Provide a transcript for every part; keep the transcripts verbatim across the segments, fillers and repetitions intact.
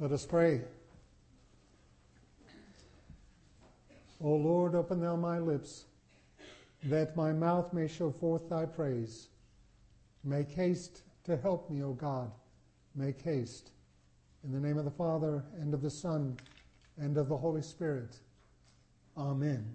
Let us pray. O Lord, open thou my lips, that my mouth may show forth thy praise. Make haste to help me, O God. Make haste. In the name of the Father, and of the Son, and of the Holy Spirit. Amen.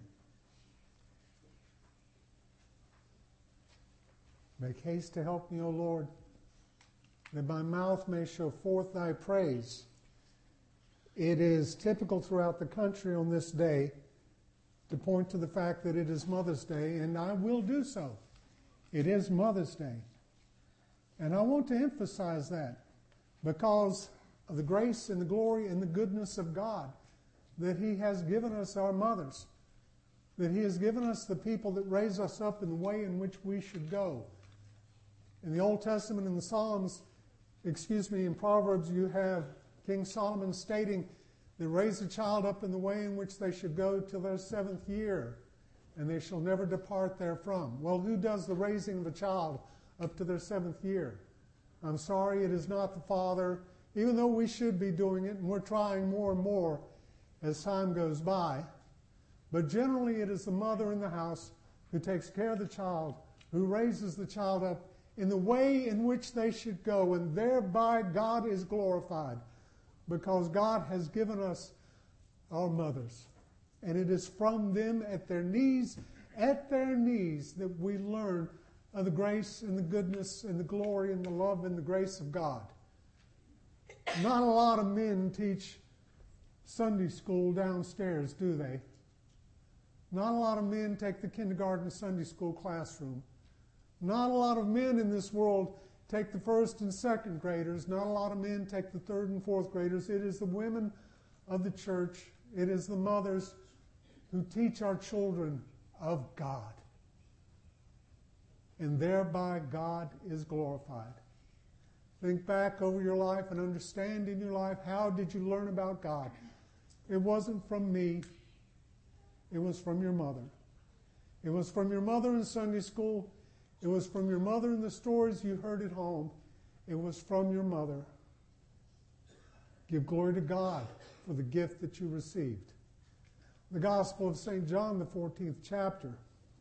Make haste to help me, O Lord, that my mouth may show forth thy praise. It is typical throughout the country on this day to point to the fact that it is Mother's Day, and I will do so. It is Mother's Day. And I want to emphasize that because of the grace and the glory and the goodness of God, that He has given us our mothers, that He has given us the people that raise us up in the way in which we should go. In the Old Testament, in the Psalms, excuse me, in Proverbs, you have King Solomon stating that raise a child up in the way in which they should go till their seventh year, and they shall never depart therefrom. Well, who does the raising of a child up to their seventh year? I'm sorry, it is not the father, even though we should be doing it, and we're trying more and more as time goes by. But generally it is the mother in the house who takes care of the child, who raises the child up in the way in which they should go, and thereby God is glorified, because God has given us our mothers. And it is from them at their knees, at their knees, that we learn of the grace and the goodness and the glory and the love and the grace of God. Not a lot of men teach Sunday school downstairs, do they? Not a lot of men take the kindergarten Sunday school classroom. Not a lot of men in this world take the first and second graders. Not a lot of men take the third and fourth graders. It is the women of the church. It is the mothers who teach our children of God. And thereby God is glorified. Think back over your life and understand in your life, how did you learn about God? It wasn't from me. It was from your mother. It was from your mother in Sunday school. It was from your mother in the stories you heard at home. It was from your mother. Give glory to God for the gift that you received. The Gospel of Saint John, the fourteenth chapter,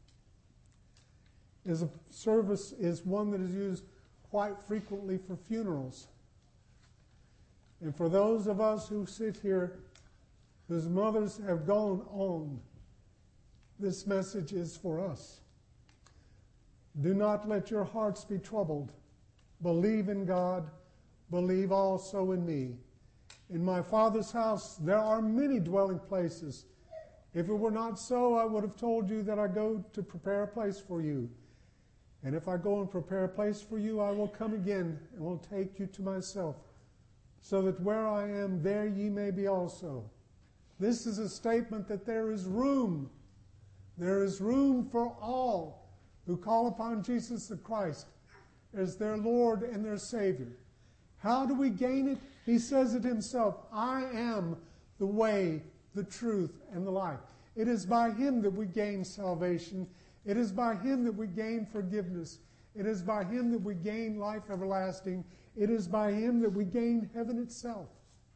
is a service is one that is used quite frequently for funerals. And for those of us who sit here whose mothers have gone on, this message is for us. Do not let your hearts be troubled. Believe in God. Believe also in me. In my Father's house there are many dwelling places. If it were not so, I would have told you that I go to prepare a place for you. And if I go and prepare a place for you, I will come again and will take you to myself, so that where I am, there ye may be also. This is a statement that there is room. There is room for all who call upon Jesus the Christ as their Lord and their Savior. How do we gain it? He says it himself, I am the way, the truth, and the life. It is by Him that we gain salvation. It is by Him that we gain forgiveness. It is by Him that we gain life everlasting. It is by Him that we gain heaven itself.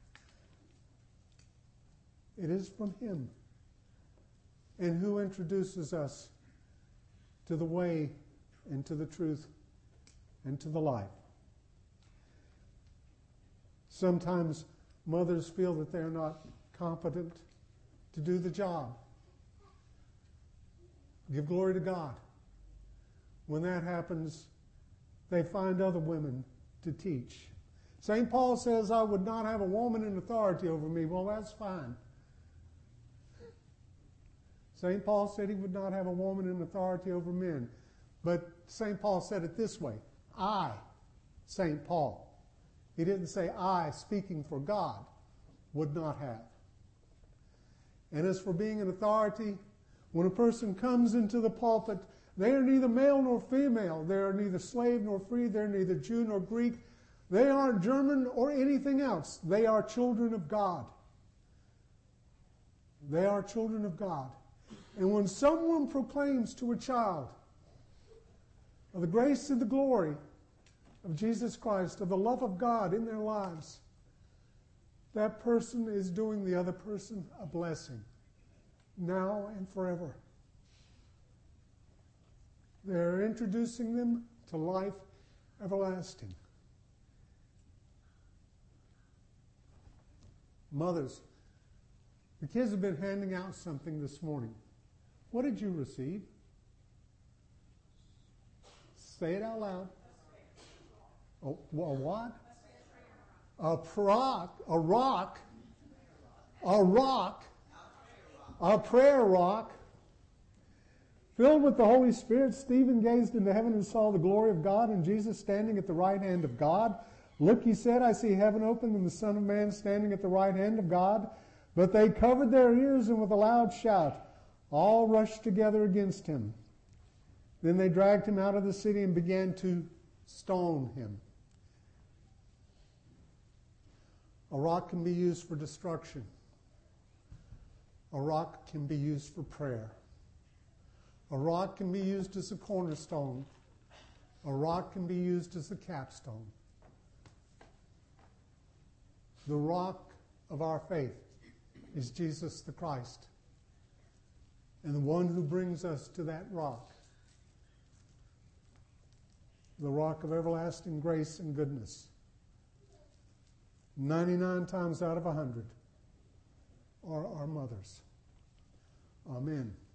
It is from Him. And who introduces us to the way and to the truth and to the life. Sometimes mothers feel that they're not competent to do the job. Give glory to God. When that happens, they find other women to teach. Saint Paul says, I would not have a woman in authority over me. Well, that's fine. Saint Paul said he would not have a woman in authority over men. But Saint Paul said it this way, I, Saint Paul. He didn't say I, speaking for God, would not have. And as for being an authority, when a person comes into the pulpit, they are neither male nor female. They are neither slave nor free. They are neither Jew nor Greek. They aren't German or anything else. They are children of God. They are children of God. And when someone proclaims to a child of the grace and the glory of Jesus Christ, of the love of God in their lives, that person is doing the other person a blessing, now and forever. They're introducing them to life everlasting. Mothers, the kids have been handing out something this morning. What did you receive? Say it out loud. A, a what? A rock, a rock, a rock, a prayer rock. Filled with the Holy Spirit, Stephen gazed into heaven and saw the glory of God and Jesus standing at the right hand of God. Look, he said, I see heaven open and the Son of Man standing at the right hand of God. But they covered their ears and with a loud shout, all rushed together against him. Then they dragged him out of the city and began to stone him. A rock can be used for destruction. A rock can be used for prayer. A rock can be used as a cornerstone. A rock can be used as a capstone. The rock of our faith is Jesus the Christ. And the one who brings us to that rock, the rock of everlasting grace and goodness, ninety-nine times out of a hundred are our mothers. Amen.